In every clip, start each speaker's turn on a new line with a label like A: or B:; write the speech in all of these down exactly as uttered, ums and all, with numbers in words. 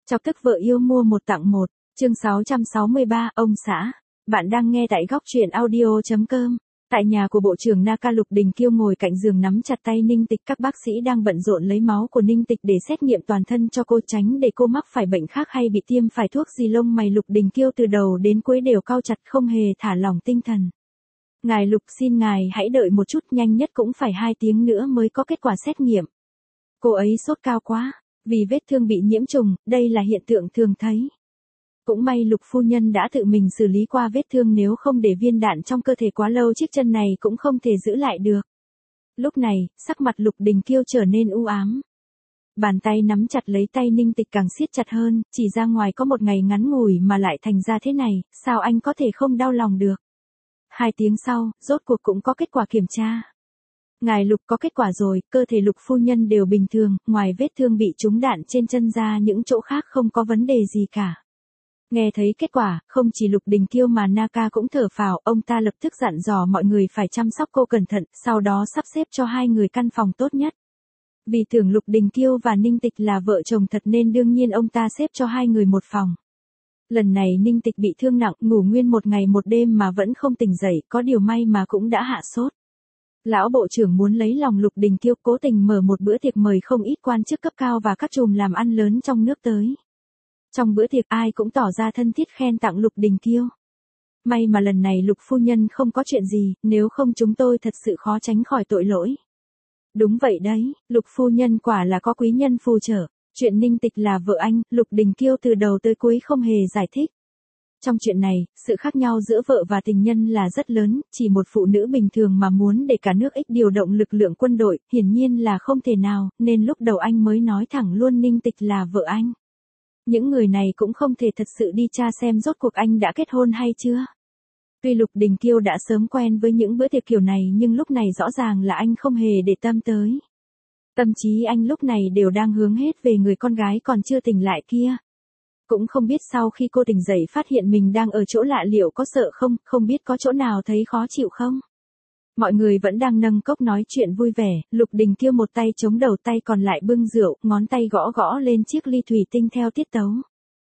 A: Chọc tức vợ yêu mua một tặng một, chương sáu trăm sáu mươi ba, ông xã. Bạn đang nghe tại góc truyện audio chấm com. Tại nhà của Bộ trưởng Naka, Lục Đình Kiêu ngồi cạnh giường nắm chặt tay Ninh Tịch. Các bác sĩ đang bận rộn lấy máu của Ninh Tịch để xét nghiệm toàn thân cho cô, tránh để cô mắc phải bệnh khác hay bị tiêm phải thuốc gì. Lông mày Lục Đình Kiêu từ đầu đến cuối đều cau chặt, không hề thả lỏng tinh thần. Ngài Lục, xin ngài hãy đợi một chút, nhanh nhất cũng phải hai tiếng nữa mới có kết quả xét nghiệm. Cô ấy sốt cao quá, vì vết thương bị nhiễm trùng, đây là hiện tượng thường thấy. Cũng may Lục phu nhân đã tự mình xử lý qua vết thương, nếu không để viên đạn trong cơ thể quá lâu chiếc chân này cũng không thể giữ lại được. Lúc này, sắc mặt Lục Đình Kiêu trở nên u ám. Bàn tay nắm chặt lấy tay Ninh Tịch càng siết chặt hơn, chỉ ra ngoài có một ngày ngắn ngủi mà lại thành ra thế này, sao anh có thể không đau lòng được. Hai tiếng sau, rốt cuộc cũng có kết quả kiểm tra. Ngài Lục, có kết quả rồi, cơ thể Lục phu nhân đều bình thường, ngoài vết thương bị trúng đạn trên chân ra những chỗ khác không có vấn đề gì cả. Nghe thấy kết quả, không chỉ Lục Đình Kiêu mà Naka cũng thở phào, ông ta lập tức dặn dò mọi người phải chăm sóc cô cẩn thận, sau đó sắp xếp cho hai người căn phòng tốt nhất. Vì tưởng Lục Đình Kiêu và Ninh Tịch là vợ chồng thật nên đương nhiên ông ta xếp cho hai người một phòng. Lần này Ninh Tịch bị thương nặng, ngủ nguyên một ngày một đêm mà vẫn không tỉnh dậy, có điều may mà cũng đã hạ sốt. Lão bộ trưởng muốn lấy lòng Lục Đình Kiêu, cố tình mở một bữa tiệc mời không ít quan chức cấp cao và các trùm làm ăn lớn trong nước tới. Trong bữa tiệc ai cũng tỏ ra thân thiết khen tặng Lục Đình Kiêu. May mà lần này Lục phu nhân không có chuyện gì, nếu không chúng tôi thật sự khó tránh khỏi tội lỗi. Đúng vậy đấy, Lục phu nhân quả là có quý nhân phù trợ. Chuyện Ninh Tịch là vợ anh, Lục Đình Kiêu từ đầu tới cuối không hề giải thích. Trong chuyện này, sự khác nhau giữa vợ và tình nhân là rất lớn, chỉ một phụ nữ bình thường mà muốn để cả nước ích điều động lực lượng quân đội, hiển nhiên là không thể nào, nên lúc đầu anh mới nói thẳng luôn Ninh Tịch là vợ anh. Những người này cũng không thể thật sự đi tra xem rốt cuộc anh đã kết hôn hay chưa. Tuy Lục Đình Kiêu đã sớm quen với những bữa tiệc kiểu này nhưng lúc này rõ ràng là anh không hề để tâm tới. Tâm trí anh lúc này đều đang hướng hết về người con gái còn chưa tỉnh lại kia. Cũng không biết sau khi cô tỉnh dậy phát hiện mình đang ở chỗ lạ liệu có sợ không, không biết có chỗ nào thấy khó chịu không. Mọi người vẫn đang nâng cốc nói chuyện vui vẻ, Lục Đình Kiêu một tay chống đầu, tay còn lại bưng rượu, ngón tay gõ gõ lên chiếc ly thủy tinh theo tiết tấu.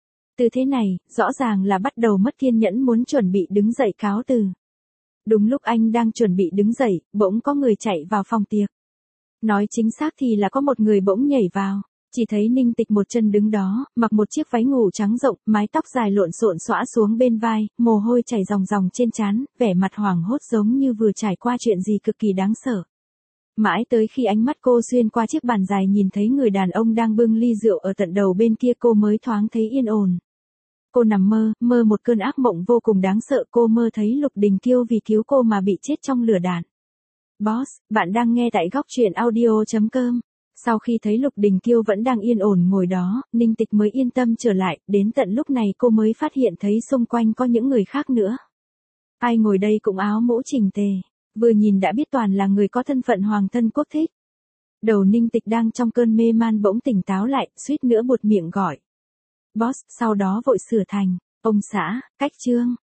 A: Từ thế này, rõ ràng là bắt đầu mất kiên nhẫn muốn chuẩn bị đứng dậy cáo từ. Đúng lúc anh đang chuẩn bị đứng dậy, bỗng có người chạy vào phòng tiệc. Nói chính xác thì là có một người bỗng nhảy vào. Chỉ thấy Ninh Tịch một chân đứng đó, mặc một chiếc váy ngủ trắng rộng, mái tóc dài lộn xộn xõa xuống bên vai, mồ hôi chảy ròng ròng trên trán, vẻ mặt hoảng hốt giống như vừa trải qua chuyện gì cực kỳ đáng sợ. Mãi tới khi ánh mắt cô xuyên qua chiếc bàn dài nhìn thấy người đàn ông đang bưng ly rượu ở tận đầu bên kia, cô mới thoáng thấy yên ổn. Cô nằm mơ, mơ một cơn ác mộng vô cùng đáng sợ, cô mơ thấy Lục Đình Kiêu vì cứu cô mà bị chết trong lửa đạn. Boss, bạn đang nghe tại góc truyện audio chấm com. Sau khi thấy Lục Đình Kiêu vẫn đang yên ổn ngồi đó, Ninh Tịch mới yên tâm trở lại, đến tận lúc này cô mới phát hiện thấy xung quanh có những người khác nữa. Ai ngồi đây cũng áo mũ chỉnh tề, vừa nhìn đã biết toàn là người có thân phận hoàng thân quốc thích. Đầu Ninh Tịch đang trong cơn mê man bỗng tỉnh táo lại, suýt nữa buột miệng gọi. Boss, sau đó vội sửa thành, ông xã, cách chương.